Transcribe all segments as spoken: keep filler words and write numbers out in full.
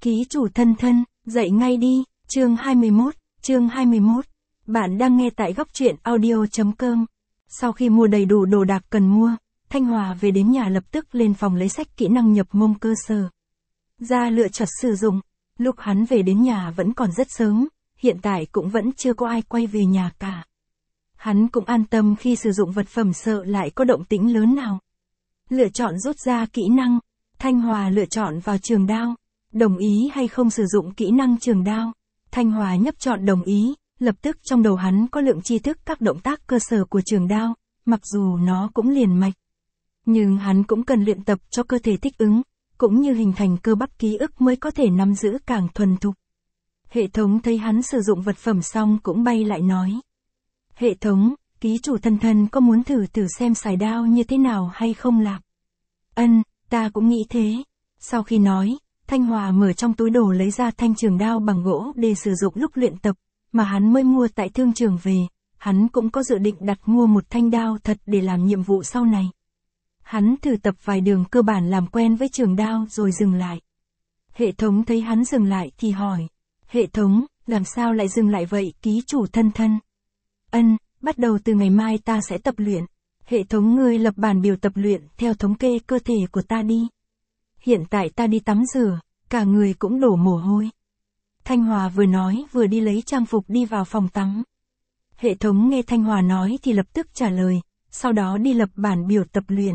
Ký chủ thân thân, dậy ngay đi, chương hai mươi mốt, chương hai mươi mốt. Bạn đang nghe tại góc truyện audio chấm com. Sau khi mua đầy đủ đồ đạc cần mua, Thanh Hòa về đến nhà lập tức lên phòng lấy sách kỹ năng nhập môn cơ sở ra lựa chọn sử dụng. Lúc hắn về đến nhà vẫn còn rất sớm, hiện tại cũng vẫn chưa có ai quay về nhà cả. Hắn cũng an tâm khi sử dụng vật phẩm sợ lại có động tĩnh lớn nào. Lựa chọn rút ra kỹ năng, Thanh Hòa lựa chọn vào trường đao. Đồng ý hay không sử dụng kỹ năng trường đao? Thanh Hòa nhấp chọn đồng ý, lập tức trong đầu hắn có lượng tri thức các động tác cơ sở của trường đao, mặc dù nó cũng liền mạch. Nhưng hắn cũng cần luyện tập cho cơ thể thích ứng, cũng như hình thành cơ bắp ký ức mới có thể nắm giữ càng thuần thục. Hệ thống thấy hắn sử dụng vật phẩm xong cũng bay lại nói. Hệ thống, ký chủ thân thân có muốn thử thử xem xài đao như thế nào hay không lạc? Ân, ta cũng nghĩ thế. Sau khi nói, Thanh Hòa mở trong túi đồ lấy ra thanh trường đao bằng gỗ để sử dụng lúc luyện tập, mà hắn mới mua tại thương trường về. Hắn cũng có dự định đặt mua một thanh đao thật để làm nhiệm vụ sau này. Hắn thử tập vài đường cơ bản làm quen với trường đao rồi dừng lại. Hệ thống thấy hắn dừng lại thì hỏi. Hệ thống, làm sao lại dừng lại vậy ký chủ thân thân? Ân, bắt đầu từ ngày mai ta sẽ tập luyện. Hệ thống ngươi lập bản biểu tập luyện theo thống kê cơ thể của ta đi. Hiện tại ta đi tắm rửa, cả người cũng đổ mồ hôi. Thanh Hòa vừa nói vừa đi lấy trang phục đi vào phòng tắm. Hệ thống nghe Thanh Hòa nói thì lập tức trả lời, sau đó đi lập bản biểu tập luyện.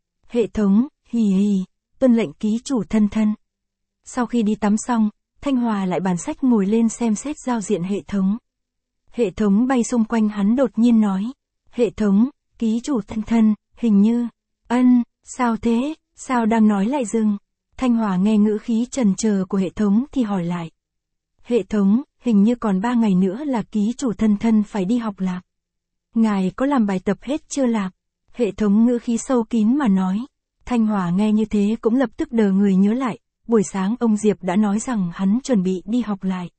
Hệ thống, hì hì, tuân lệnh ký chủ thân thân. Sau khi đi tắm xong, Thanh Hòa lại bàn sách ngồi lên xem xét giao diện hệ thống. Hệ thống bay xung quanh hắn đột nhiên nói. Hệ thống, ký chủ thân thân, hình như, ân, sao thế, sao đang nói lại dừng? Thanh Hòa nghe ngữ khí trần chờ của hệ thống thì hỏi lại. Hệ thống, hình như còn ba ngày nữa là ký chủ thân thân phải đi học lạc. Ngài có làm bài tập hết chưa lạc? Hệ thống ngữ khí sâu kín mà nói. Thanh Hòa nghe như thế cũng lập tức đờ người nhớ lại, buổi sáng ông Diệp đã nói rằng hắn chuẩn bị đi học lại.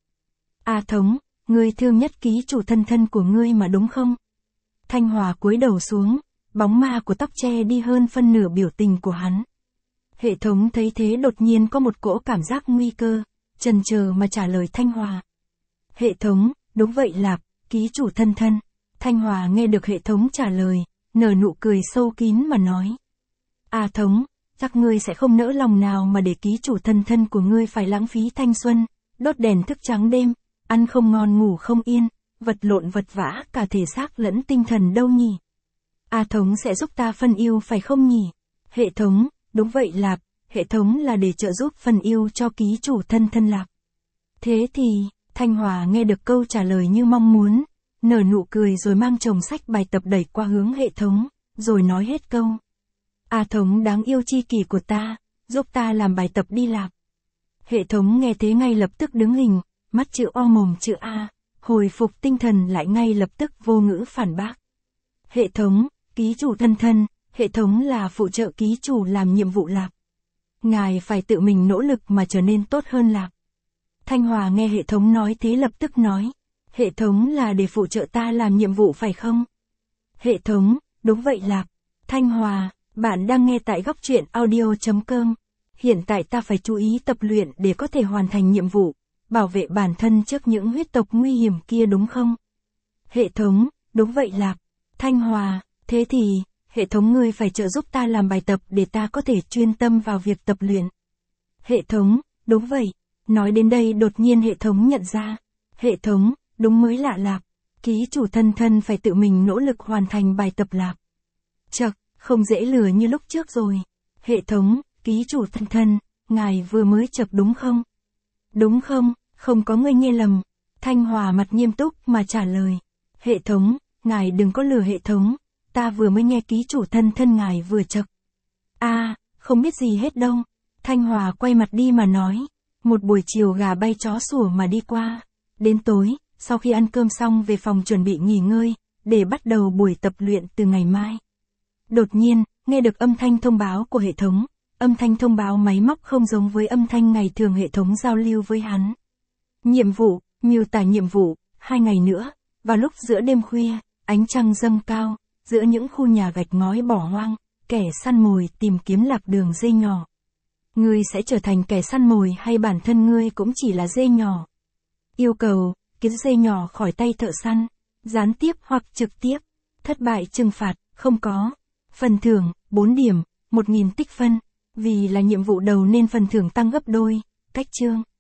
A thống, ngươi thương nhất ký chủ thân thân của ngươi mà đúng không? Thanh Hòa cúi đầu xuống, bóng ma của tóc che đi hơn phân nửa biểu tình của hắn. Hệ thống thấy thế đột nhiên có một cỗ cảm giác nguy cơ, chần chờ mà trả lời Thanh Hòa. Hệ thống, đúng vậy lạp, ký chủ thân thân. Thanh Hòa nghe được hệ thống trả lời, nở nụ cười sâu kín mà nói. A thống, chắc ngươi sẽ không nỡ lòng nào mà để ký chủ thân thân của ngươi phải lãng phí thanh xuân, đốt đèn thức trắng đêm, ăn không ngon ngủ không yên, vật lộn vật vã cả thể xác lẫn tinh thần đâu nhỉ? A thống sẽ giúp ta phân yêu phải không nhỉ? Hệ thống, đúng vậy lạp, hệ thống là để trợ giúp phân yêu cho ký chủ thân thân lạp. Thế thì, Thanh Hòa nghe được câu trả lời như mong muốn, nở nụ cười rồi mang chồng sách bài tập đẩy qua hướng hệ thống, rồi nói hết câu. A thống đáng yêu chi kỷ của ta, giúp ta làm bài tập đi lạp. Hệ thống nghe thế ngay lập tức đứng hình, mắt chữ O mồm chữ A, hồi phục tinh thần lại ngay lập tức vô ngữ phản bác. Hệ thống, ký chủ thân thân, hệ thống là phụ trợ ký chủ làm nhiệm vụ lạp. Ngài phải tự mình nỗ lực mà trở nên tốt hơn lạp. Thanh Hòa nghe hệ thống nói thế lập tức nói. Hệ thống là để phụ trợ ta làm nhiệm vụ phải không? Hệ thống, đúng vậy lạp. Thanh Hòa, bạn đang nghe tại góc truyện audio chấm com. Hiện tại ta phải chú ý tập luyện để có thể hoàn thành nhiệm vụ, bảo vệ bản thân trước những huyết tộc nguy hiểm kia đúng không? Hệ thống, đúng vậy lạp. Thanh Hòa, thế thì, hệ thống ngươi phải trợ giúp ta làm bài tập để ta có thể chuyên tâm vào việc tập luyện. Hệ thống, đúng vậy. Nói đến đây đột nhiên hệ thống nhận ra. Hệ thống, đúng mới lạ lạp. Ký chủ thân thân phải tự mình nỗ lực hoàn thành bài tập lạp. Chậc, không dễ lừa như lúc trước rồi. Hệ thống, ký chủ thân thân, ngài vừa mới chậc đúng không? Đúng không, không có người nghe lầm. Thanh Hòa mặt nghiêm túc mà trả lời. Hệ thống, ngài đừng có lừa hệ thống. Ta vừa mới nghe ký chủ thân thân ngài vừa chậc. A, à, không biết gì hết đâu. Thanh Hòa quay mặt đi mà nói. Một buổi chiều gà bay chó sủa mà đi qua. Đến tối, sau khi ăn cơm xong về phòng chuẩn bị nghỉ ngơi, để bắt đầu buổi tập luyện từ ngày mai. Đột nhiên, nghe được âm thanh thông báo của hệ thống. Âm thanh thông báo máy móc không giống với âm thanh ngày thường hệ thống giao lưu với hắn. Nhiệm vụ, miêu tả nhiệm vụ, hai ngày nữa, vào lúc giữa đêm khuya, ánh trăng dâng cao, giữa những khu nhà gạch ngói bỏ hoang, kẻ săn mồi tìm kiếm lạc đường dây nhỏ. Ngươi sẽ trở thành kẻ săn mồi hay bản thân ngươi cũng chỉ là dê nhỏ? Yêu cầu, cứu dê nhỏ khỏi tay thợ săn. Gián tiếp hoặc trực tiếp. Thất bại trừng phạt, không có. Phần thưởng, bốn điểm, một nghìn tích phân. Vì là nhiệm vụ đầu nên phần thưởng tăng gấp đôi. Cách chương.